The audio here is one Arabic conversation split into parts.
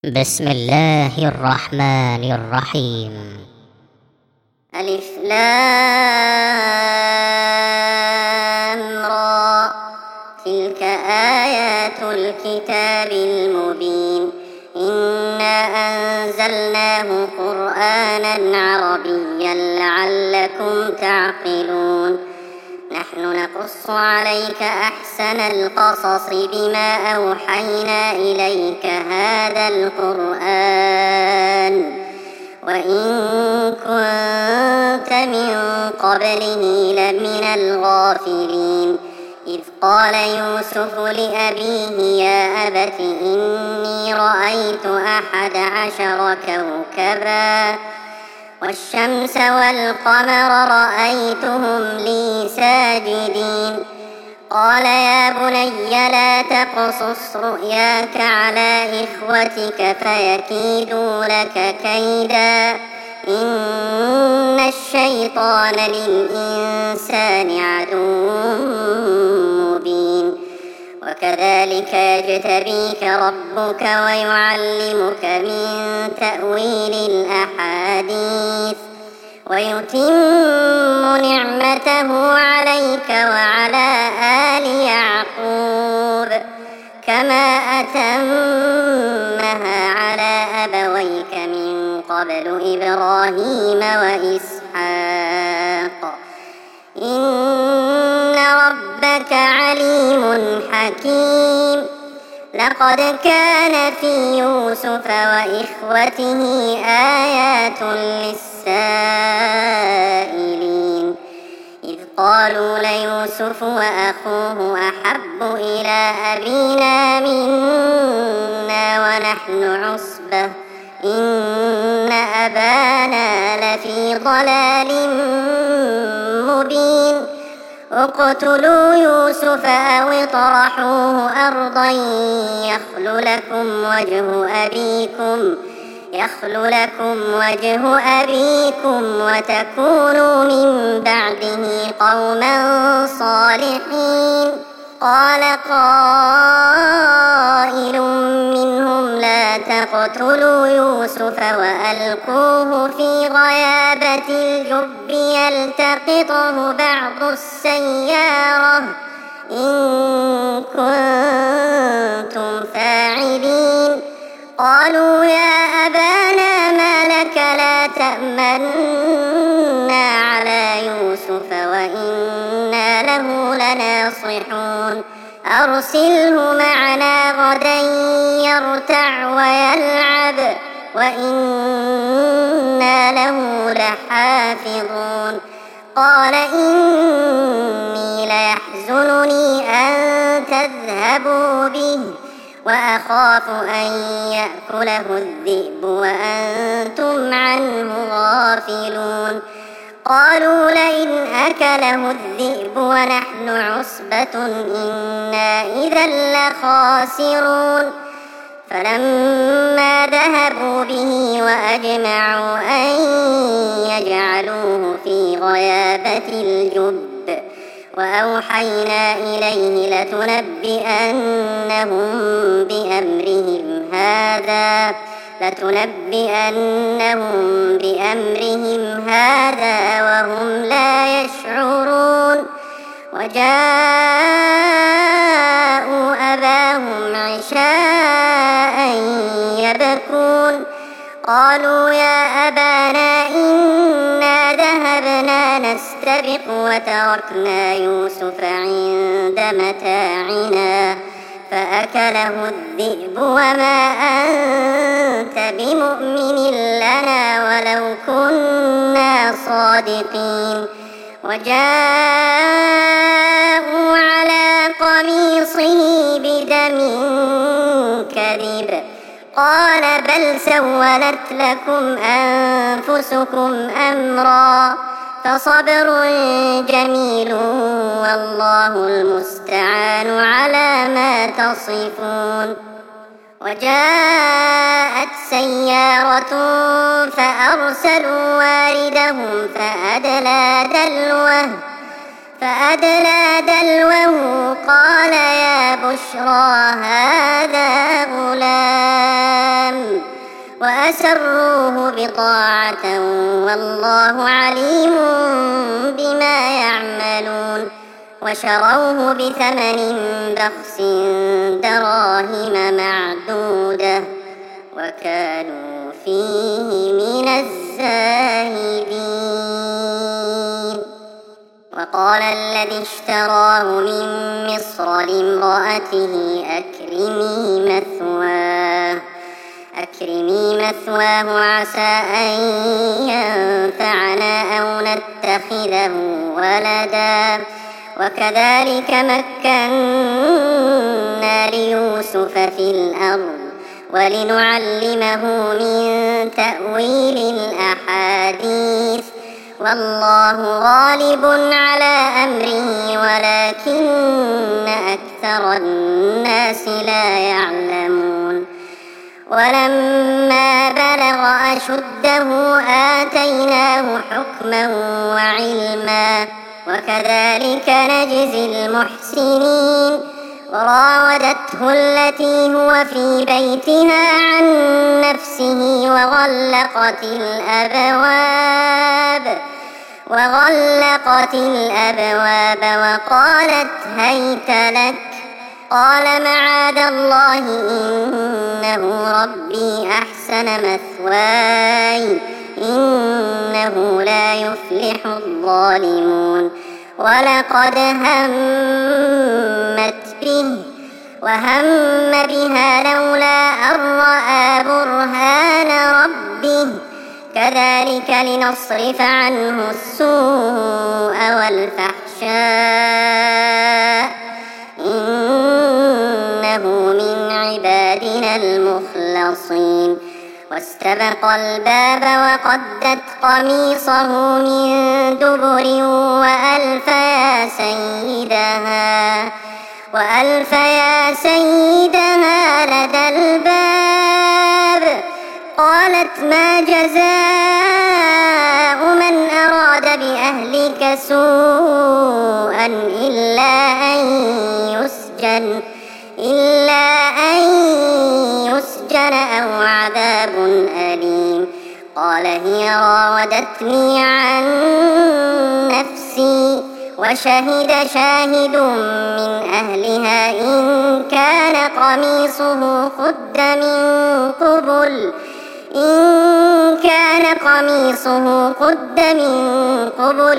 بسم الله الرحمن الرحيم. ألف لام را، تلك آيات الكتاب المبين. إنا أنزلناه قرآنا عربيا لعلكم تعقلون. نحن نقص عليك أحسن القصص بما أوحينا إليك هذا القرآن وإن كنت من قبله لمن الغافلين. إذ قال يوسف لأبيه يا أبت إني رأيت 11 كوكبا والشمس والقمر رأيتهم لي ساجدين. قال يا بني لا تقصص رؤياك على إخوتك فيكيدوا لك كيدا إن الشيطان للإنسان عدو مبين. وكذلك يجتبيك ربك ويعلمك من تأويل الأحاديث ويتم نعمته عليك وعلى آل يعقوب كما أتمها على أبويك من قبل إبراهيم وإسحاق إن ربك عليم حكيم. لقد كان في يوسف وإخوته آيات للسائلين إذ قالوا ليوسف وأخوه أحب إلى أبينا منا ونحن عصبة إن أبانا لفي ضلال مبين. اقتلوا يوسف أو اطرحوه أرضا يخل لكم وجه أبيكم وتكونوا من بعده قوما صالحين. قال قائل منهم لا تقتلوا يوسف وألقوه في غيابة الجب يلتقطه بعض السيارة إن كنتم فاعلين. قالوا يا أبانا ما لك لا تأمنا على يوسف وإنا له لناصحون. أرسله معنا غدا يرتع ويلعب وإنا له لحافظون. قال إني ليحزنني أن تذهبوا به وأخاف أن يأكله الذئب وأنتم عنه غافلون. قالوا لئن أكله الذئب ونحن عصبة إنا إذا لخاسرون. فلما ذهبوا به وأجمعوا أن يجعلوه في غيابة الجب وأوحينا إليه لتنبئنهم بأمرهم هذا وهم لا يشعرون. وجاءوا أباهم عشاء يبكون. قالوا يا أبانا إنا ذهبنا نستبق وتركنا يوسف عند متاعنا فأكله الذئب وما أنت بمؤمن لنا ولو كنا صادقين. وجاءوا على قميصه بدم كذب قال بل سولت لكم أنفسكم أمرا فصبر جميل والله المستعان على ما تصفون. وجاءت سيارة فأرسلوا واردهم فأدلى دلوه قال يا بشرى هذا غلام وأسروه بضاعة والله عليم بما يعملون وشروه بثمن بخس دراهم معدودة وكانوا فيه من الزاهدين. وقال الذي اشتراه من مصر لامرأته أكرمي مثواه عسى أن ينفعنا أو نتخذه ولدا وكذلك مكنا ليوسف في الأرض ولنعلمه من تأويل الأحاديث والله غالب على أمره ولكن أكثر الناس لا يعلمون. ولما بلغ أشده آتيناه حكما وعلما وكذلك نجزي المحسنين. وراودته التي هو في بيتها عن نفسه وغلقت الأبواب وقالت هيت لك قال معاذ الله إنه ربي أحسن مثواي إنه لا يفلح الظالمون. ولقد همت به وهم بها لولا أن رأى برهان ربه كذلك لنصرف عنه السوء والفحشاء إنه من عبادنا المخلصين. واستبق الباب وقدت قميصه من دبر وألف يا سيدها لدى الباب قالت ما جزاء من أراد بأهلك سوءا إلا أن يسجن أو عذاب أليم. قال هي راودتني عن نفسي وشهد شاهد من أهلها إن كان قميصه قد من قبل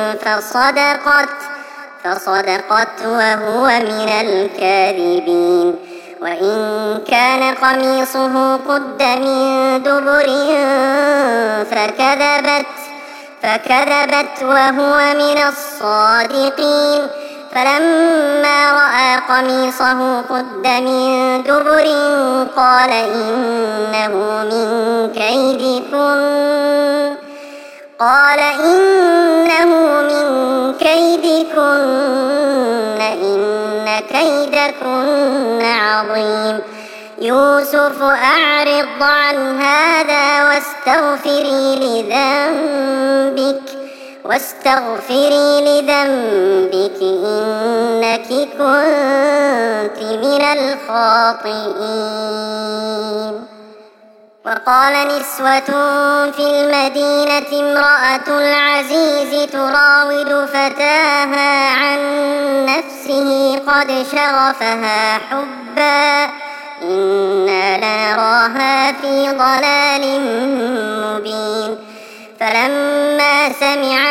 فصدقت وهو من الكاذبين. وإن كان قميصه قد من دبر فكذبت وهو من الصادقين. فلما رأى قميصه قد من دبر قال إنه من كيدكن إن كيدكن عظيم. يوسف أعرض عن هذا واستغفري لذنبك إنك كنت من الخاطئين. وقال نسوة في المدينة امرأة العزيز تراود فتاها عن نفسه قد شغفها حبا إنا لنراها في ضلال مبين. فلما سمعت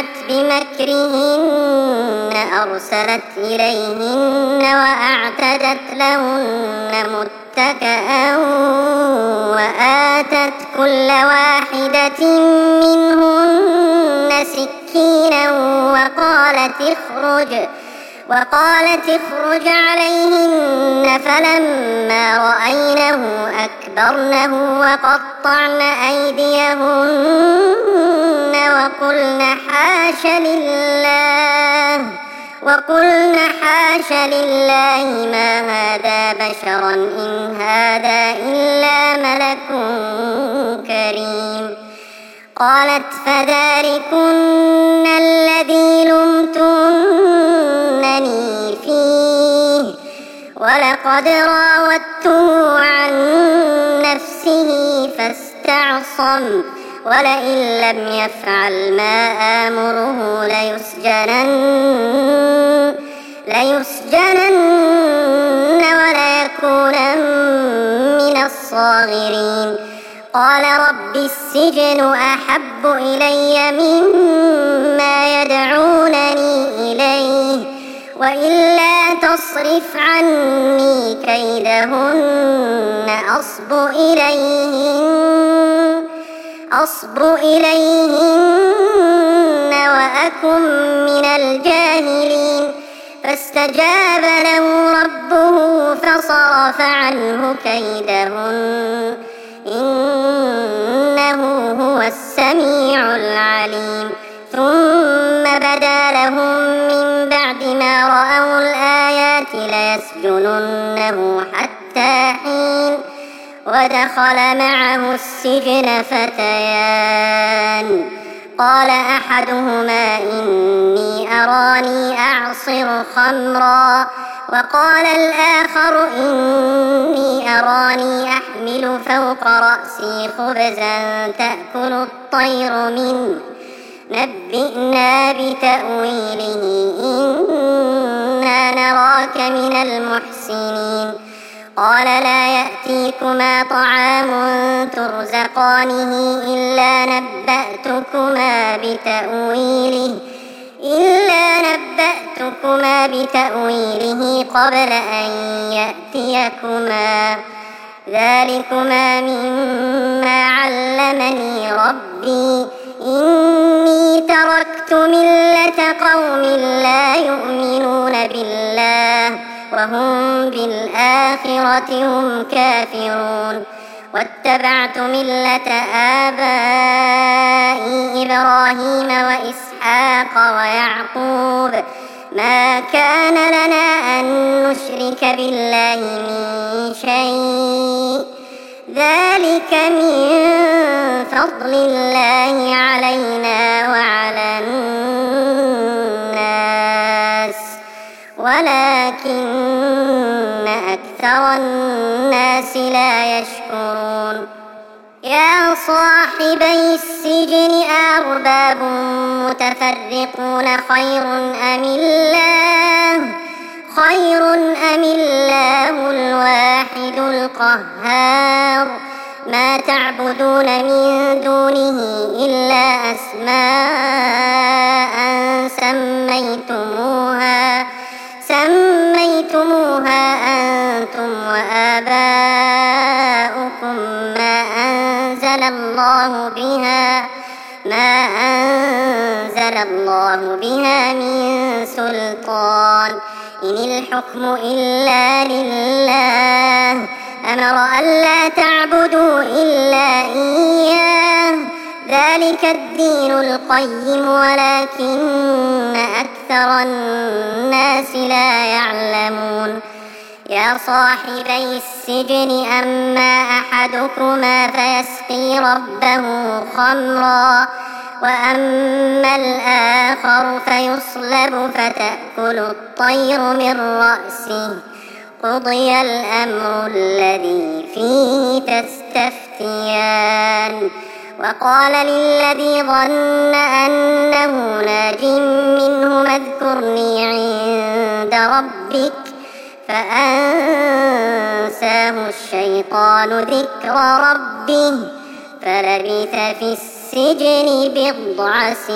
بمكرهن أرسلت إليهن وأعتدت لهن متكئا وآتت كل واحدة منهن سكينا وقالت اخرج عليهن. فلما رأينه أكبرنه وقطعن أيديهن وقلن حاش لله ما هذا بشرا إن هذا إلا ملك كريم. قالت فذلكن الذي لمتنني فيه ولقد راودته عن نفسه يستعصم ولئن لم يفعل ما آمره ليسجنن وليكونن من الصاغرين. قال رب السجن أحب إلي مما يدعونني إليه وإلا تصرف عني كيدهن أصب إليهن وأكن من الجاهلين. فاستجاب له ربه فصرف عنه كيدهن إنه هو السميع العليم. ثم بدا لهم من بعد ما رأوا الآيات ليسجننه حتى حين. ودخل معه السجن فتيان قال أحدهما إني أراني أعصر خمرا وقال الآخر إني أراني أحمل فوق رأسي خبزا تأكل الطير منه نبئنا بتأويله إنا نراك من المحسنين. قال لا يأتيكما طعام ترزقانه إلا نبأتكما بتأويله قبل أن يأتيكما ذلكما مما علمني ربي إني تركت ملة قوم لا يؤمنون بالله وهم بالآخرة هم كافرون. واتبعت ملة آبائي إبراهيم وإسحاق ويعقوب ما كان لنا أن نشرك بالله من شيء ذلك من فضل الله علينا وعلى الناس ولكن أكثر الناس لا يشكرون. يا صاحبي السجن أأرباب متفرقون خير أم الله الواحد القهار. ما تعبدون من دونه إلا أسماء سميتموها أنتم وآباؤكم ما أنزل الله بها من سلطان إن الحكم إلا لله أمر ألا تعبدوا إلا إياه ذلك الدين القيم ولكن أكثر الناس لا يعلمون. يا صاحبي السجن أما أحدكما فيسقي ربه خمرا وأما الآخر فيصلب فتأكل الطير من رأسه قضي الأمر الذي فيه تستفتيان. وقال للذي ظن أنه ناج منه اذكرني عند ربك فأنساه الشيطان ذكر ربه فلبث في السجن بضع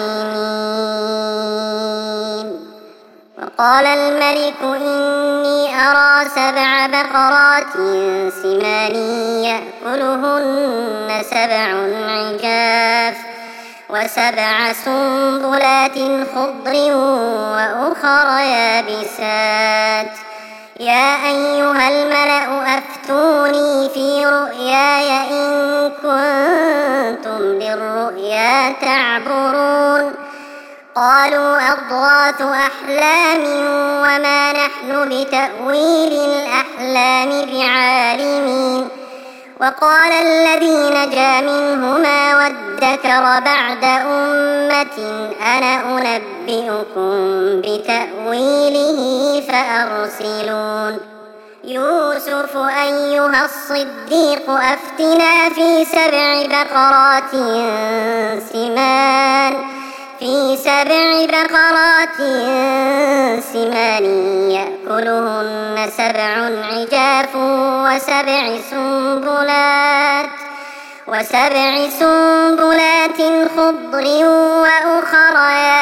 سنين. وقال الملك إني أرى 7 بقرات سمان يأكلهن 7 عجاف و7 سنبلات خضر وأخر يابسات. يا أيها الملأ أفتوني في رؤياي إن كنتم للرؤيا تعبرون. قالوا أضغاث أحلام وما نحن بتأويل الأحلام بعالمين. وقال الذي نجا منهما وادكر بعد أمة أنا أنبئكم بتأويله فأرسلون. يوسف أيها الصديق أفتنا في 7 بقرات سمان يأكلهن 7 عجاف وسبع سنبلات خضر وأخر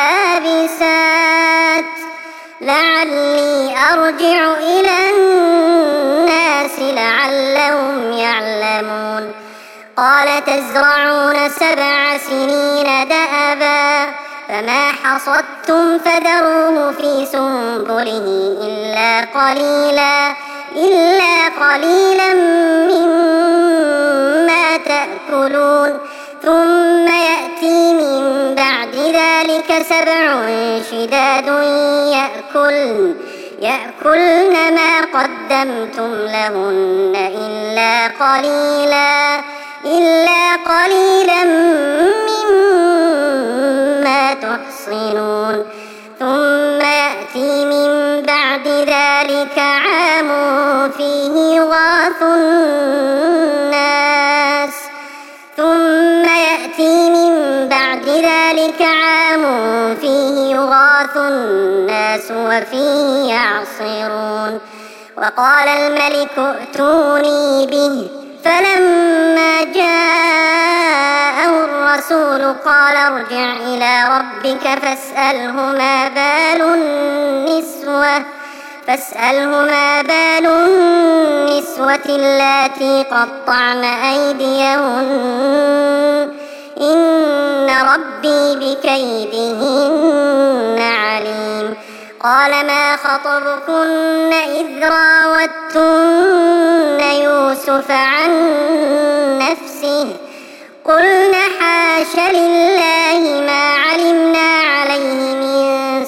يابسات لعلي أرجع إلى الناس لعلهم يعلمون قال تزرعون 7 سنين دأبا فما حصدتم فذروه في سنبله إلا قليلا مما تأكلون ثم يأتي من بعد ذلك 7 شداد يأكلن ما قدمتم لهن إلا قليلا مما تحصنون ثم يأتي من بعد ذلك عام فيه يغاث الناس وفيه يعصرون وقال الملك ائتوني به فلما جاءه الرسول قال ارجع إلى ربك فاسأله ما بال النسوة اللاتي قطعن أيديهن إن ربي بكيدهن عليم قال ما خطبكن إذ راوتن يوسف عن نفسه قلنا حاش لله ما علمنا عليه من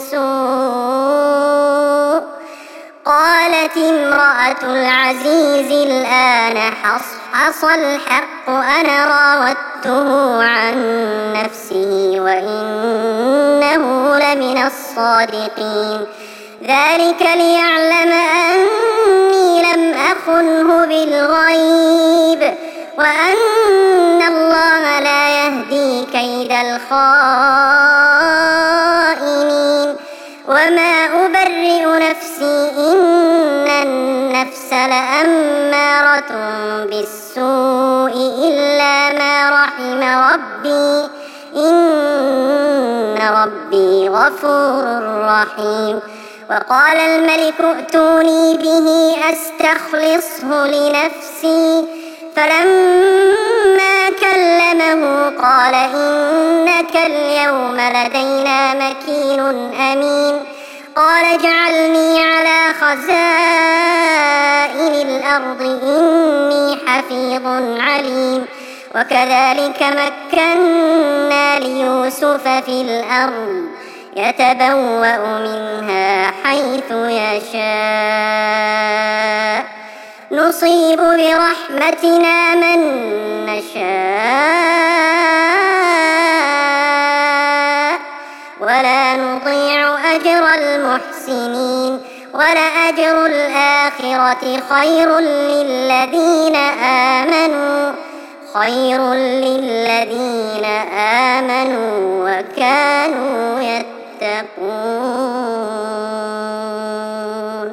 سوء قالت امرأة العزيز الآن حص الحق أنا راودته عن نفسه وإنه لمن الصادقين ذلك ليعلم أني لم أخنه بالغيب وأن الله لا يهدي كيد الخائنين وما أبرئ نفسي إن النفس لأمارة بالسوء إلا ما رحم ربي إن ربي غفور رحيم وقال الملك ائتوني به أستخلصه لنفسي فلما كلمه قال إنك اليوم لدينا مكين أمين قال اجعلني على خزائن الأرض إني حفيظ عليم وكذلك مكنا ليوسف في الأرض يتبوأ منها حيث يشاء نصيب برحمتنا من نشاء ولا نضيع أجر المحسنين ولأجر الآخرة خير للذين آمنوا وكانوا يتقون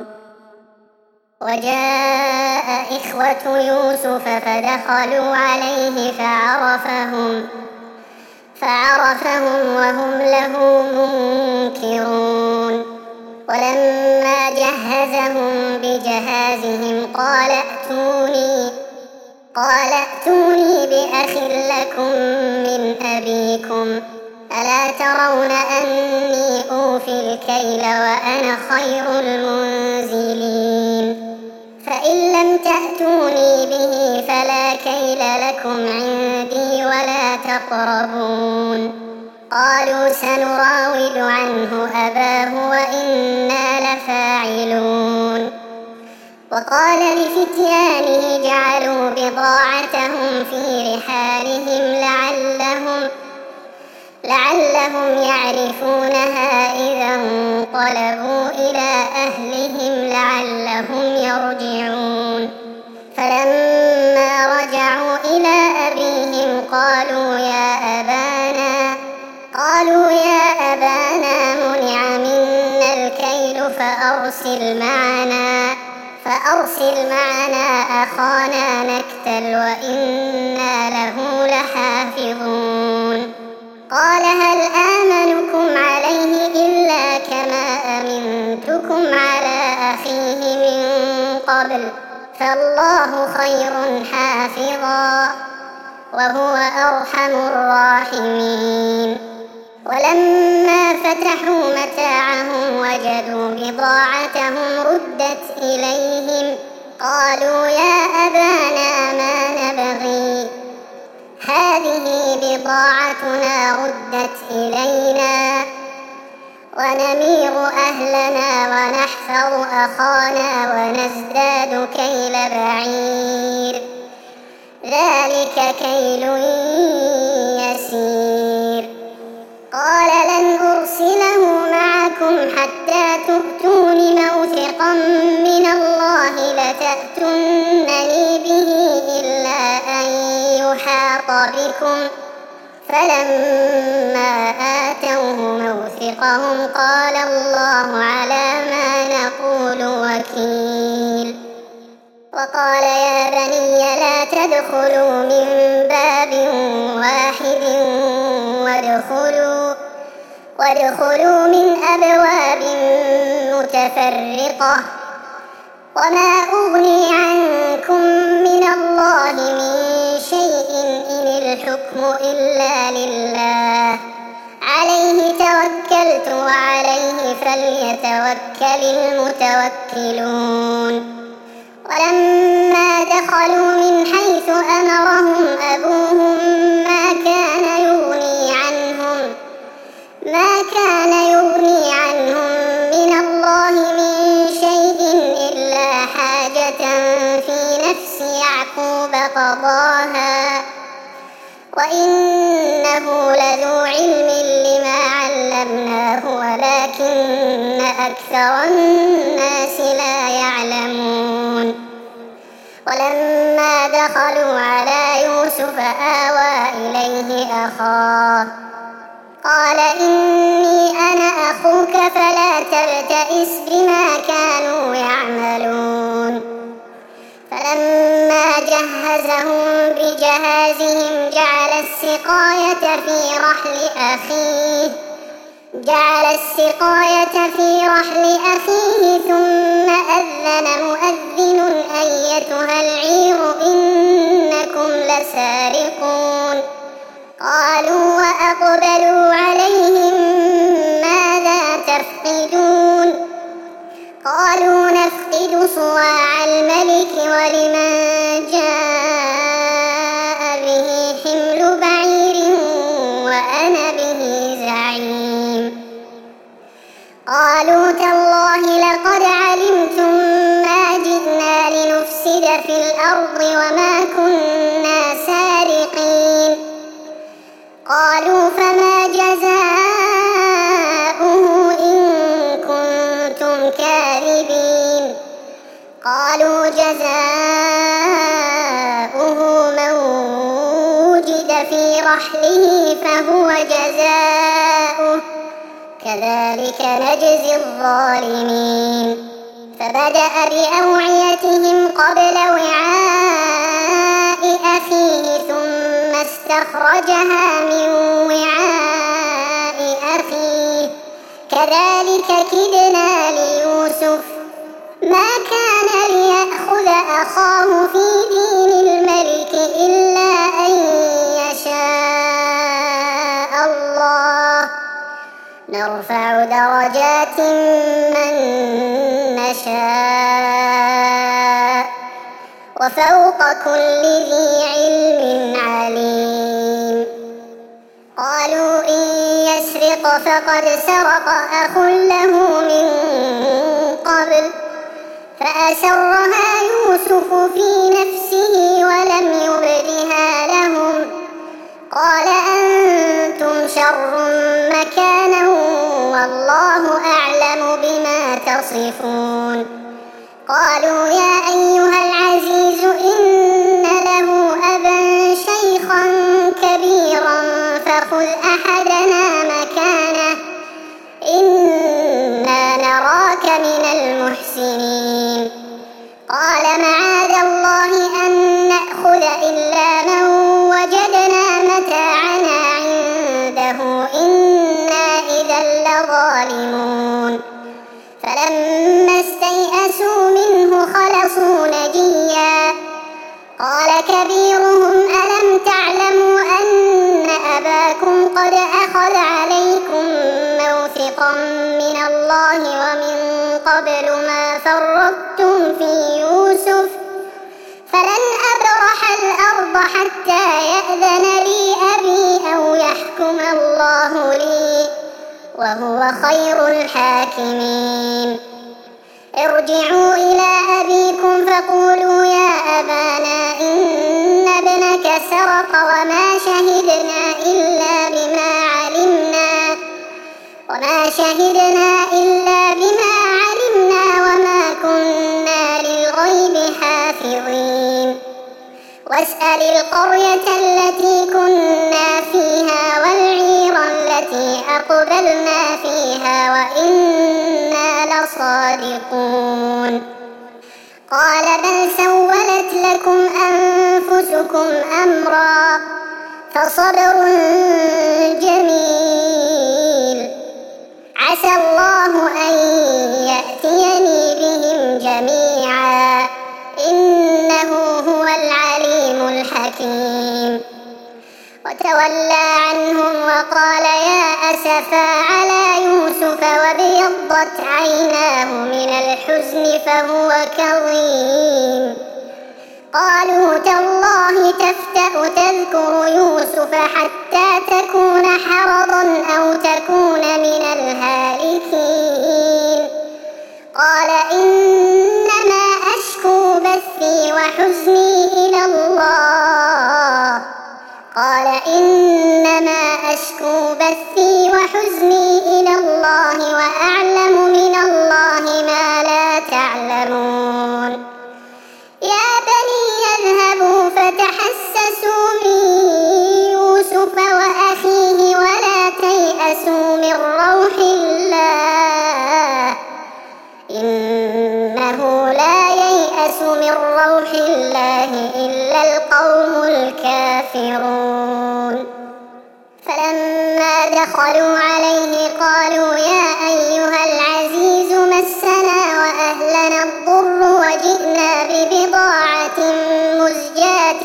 وجاء إخوة يوسف فدخلوا عليه فعرفهم وهم له منكرون ولما جهزهم بجهازهم قال ائتوني بأخ لكم من أبيكم ألا ترون أني أوفي الكيل وأنا خير المنزلين فإن لم تأتوني به فلا كيل لكم عندي ولا تقربون قالوا سنراود عنه أباه وإنا لفاعلون وقال لفتيانه جعلوا بضاعتهم في رحالهم لعلهم يعرفونها إذا انقلبوا إلى أهلهم لعلهم يرجعون. فلما رجعوا إلى أبيهم قالوا يا أبانا منع منا الكيل فأرسل معنا أخانا نكتل وإنا له لحافظون. قال هل آمنكم عليه إلا كما أمنتكم على أخيه من قبل فالله خير حافظا وهو أرحم الراحمين. ولما فتحوا متاعهم وجدوا بضاعتهم ردت إليهم قالوا يا أبانا ما نبغي هذه بضاعتنا ردت إلينا ونمير أهلنا ونحفظ أخانا ونزداد كيل بعير ذلك كيل يسير. قال لن أرسله معكم حتى تؤتون موثقا من الله لتأتونني به إلا أن يحاط بكم. فلما آتوه موثقهم قال الله على ما نقول وكيل. وقال يا بني لا تدخلوا من باب واحد وادخلوا من أبواب متفرقة وما أغني عنكم من الله من شيء إن الحكم إلا لله عليه توكلت وعليه فليتوكل المتوكلون. ولما دخلوا من حيث أمرهم أبوهم ما كان يغني عنهم من الله من شيء إلا حاجة في نفس يعقوب قضاها وإنه لذو علم لما علمناه ولكن أكثر الناس لا يعلمون. ولما دخلوا على يوسف آوى إليه أخاه قال إني أنا أخوك فلا تبتئس بما كانوا يعملون. فلما جهزهم بجهازهم جعل السقاية في رحل أخيه ثم أذن مؤذن أيتها العير إنكم لسارقون. قالوا وأقبلوا عليهم ماذا تفقدون قالوا نفقد صواع الملك ولمن جاء به حمل بعير وأنا به زعيم. قالوا تالله لقد علمتم ما جئنا لنفسد في الأرض وما كنا سارقين. قالوا فما جزاؤه إن كنتم كاذبين. قالوا جزاؤه من وجد في رحله فهو جزاؤه كذلك نجزي الظالمين. فبدأ بأوعيتهم قبل وعاء أخيه ثم استخرجها من وعاء أخيه كذلك كدنا ليوسف ما كان ليأخذ أخاه في دين الملك إلا أن يشاء الله نرفع درجات من نشاء وفوق كل ذي علم عليم. قالوا إن يسرق فقد سرق أخ له من قبل فأسرها يوسف في نفسه ولم يبدها لهم قال أنتم شر مكانا والله أعلم بما تصفون قالوا يا أيها العزيز إن له أبا شيخا كبيرا فخذ أحدنا مكانه إنا نراك من المحسنين قال معاذ الله أن نأخذ إلا من وجدنا متاعنا عنده إنا إذا لظالمون فلما استيئسوا منه خلصوا نجيا قال كبيرهم ألم تعلموا أن أباكم قد أخذ عليكم موثقا من الله ومن قبل ما فرطتم في يوسف فلن أبرح الأرض حتى يأذن لي أبي أو يحكم الله لي وهو خير الحاكمين ارجعوا إلى أبيكم فقولوا يا أبانا إن ابنك سرق وما شهدنا إلا بما علمنا وما كنا للغيب حافظين واسأل القرية التي كنا فيها والعير التي أقبلنا فيها وإنا لصادقون قال بل سولت لكم أنفسكم أمرا فصبر جميل عسى الله أن يأتيني بهم جميعا إنه هو العليم الحكيم وتولى عنهم وقال يا أسفا على يوسف وابيضت عيناه من الحزن فهو كظيم قالوا تالله تفتأ تذكر يوسف حتى تكون حرضا أو تكون من الهالكين قال إنما أشكو بثي وحزني إلى الله وأعلم من الله ما لا تعلمون يا بني اذهبوا فتحسسوا من يوسف وأخيه ولا تيأسوا من روح الله إنه لا ييأس من روح الله إلا القوم الكافرون فلما دخلوا عليه قالوا يا أيها العزيز مسنا وأهلنا الضر وجئنا ببضاعة مزجاة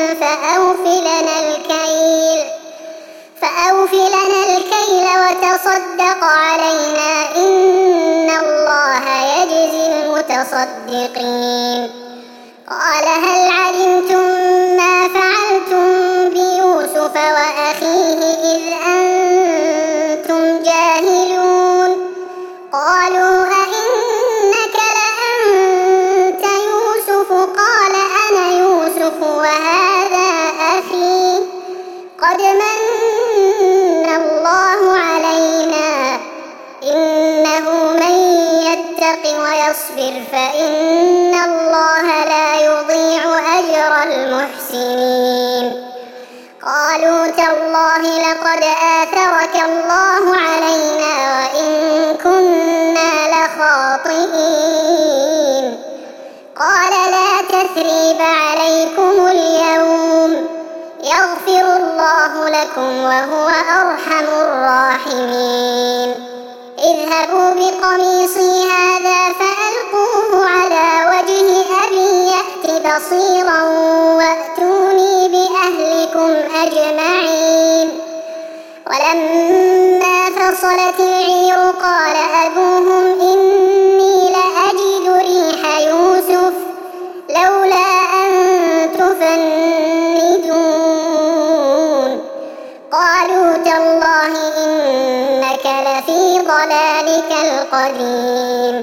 فأوف لنا الكيل وتصدق علينا إن الله يجزي المتصدقين قال هل علمتم ما فعلتم بيوسف وأخيه إذ أنتم جاهلون قالوا أئنك لأنت يوسف قال أنا يوسف وهذا أخي قد من الله علينا إنه من يتق ويصبر فإن الله لا يضيع أجر المحسنين قالوا تالله لقد آثرك الله علينا وإن كنا لخاطئين قال لا تثريب عليكم اليوم يغفر الله لكم وهو أرحم الراحمين اذهبوا بقميصي هذا فألقوه على وجه أبي يأت بصيرا وأتوني بأهلكم أجمعين ولما فصلت العير قال أبوهم إني لأجد ريح يوسف لولا أن تفندون قالوا تالله إنك لفي ضلالك القديم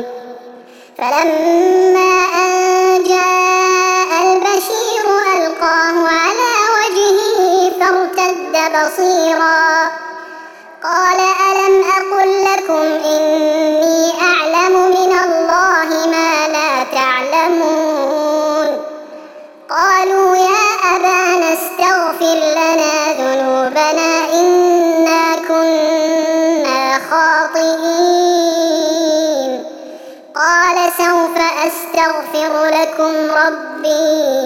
فلما أن جاء البشير ألقاه على وجهه فارتد بصيرا قال ألم أقل لكم إني أعلم من الله ما لا تعلمون قالوا يا أبانا استغفر لنا ذنوبنا إنا كنا خاطئين قال سوف أستغفر لكم ربي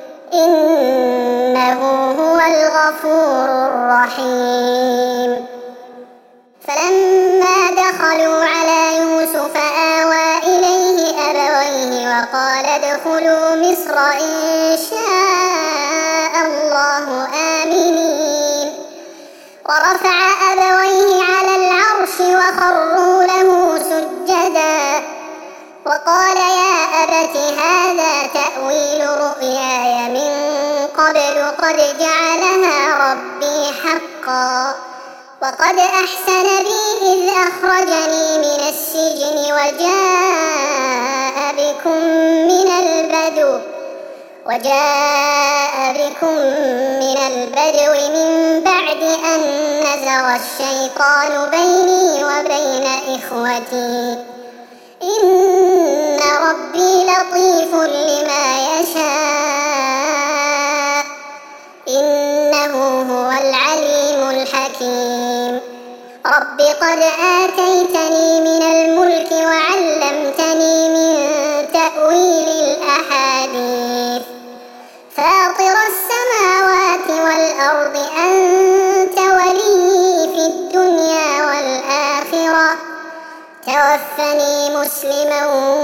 إنه هو الغفور الرحيم فلما دخلوا على يوسف آوى إليه أبويه وقال ادخلوا مصر إن شاء الله آمنين ورفع أبويه على العرش وخروا له سجدا وقال يا أبت هذا تأويل رؤياي من قبل قد جعلها ربي حقا وقد أحسن بي إذ أخرجني من السجن وجاء بكم من البدو من بعد أن نزغ الشيطان بيني وبين إخوتي إن ربي لطيف لما يشاء إنه هو العليم الحكيم رب قد آتيتني من الملك وعلمتني من تأويل الأحاديث فاطر السماوات والأرض أنت ولي في الدنيا والآخرة توفني مسلما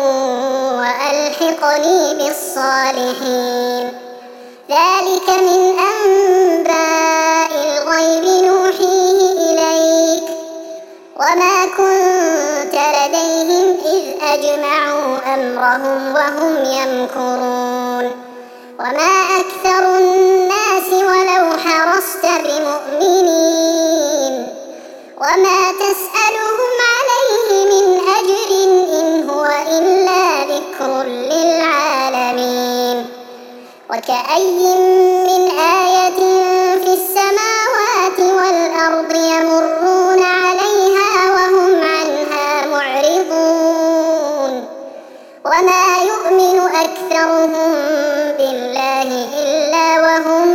وألحقني بالصالحين ذلك من أنباء الغيب نوحيه إليك وما كنت لديهم إذ أجمعوا أمرهم وهم يمكرون وما أكثر الناس ولو حرصت بمؤمنين وما تسألهم عليه من أجر إن هو إلا ذكر للعالمين وكأي من آية في السماوات والأرض يمرون عليها وهم عنها معرضون وما يؤمن أكثرهم بالله إلا وهم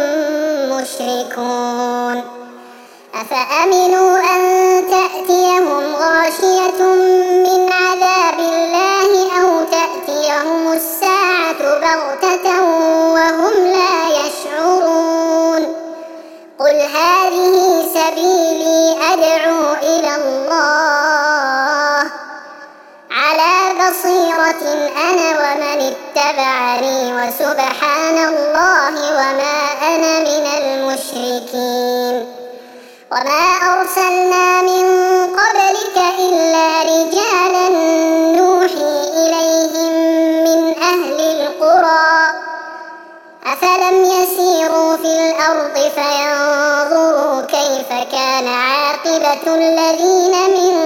مشركون أفأمنوا أن تأتيهم غاشية من عذاب الله أو تأتيهم الساعة بغتة وهم لا يشعرون قل هذه سبيلي أدعو إلى الله على بصيرة أنا ومن اتبعني وسبحان الله وما أنا من المشركين وما أرسلنا من قبلك إلا رجالا نوحي إليهم من أهل القرى أفلم يسيروا في الأرض فينظروا كيف كان عاقبة الذين من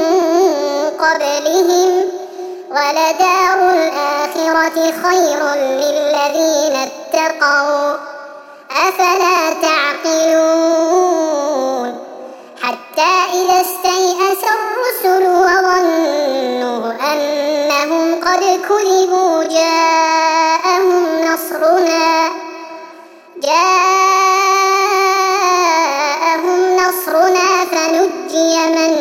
قبلهم ولدار الآخرة خير للذين اتقوا أفلا تعقلون حتى إذا استيأس الرسل وظنوا أنهم قد كذبوا جاءهم نصرنا فنجي من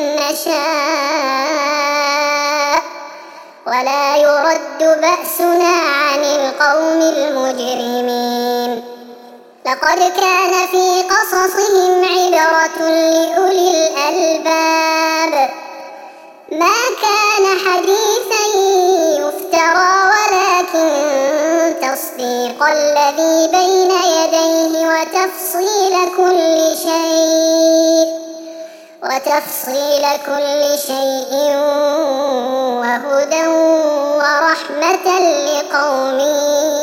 نشاء ولا يرد بأسنا عن القوم المجرمين لقد كان في قصصهم عبرة لأولي الألباب ما كان حديثا يفترى ولكن تصديق الذي بين يديه وتفصيل كل شيء وهدى ورحمة لقوم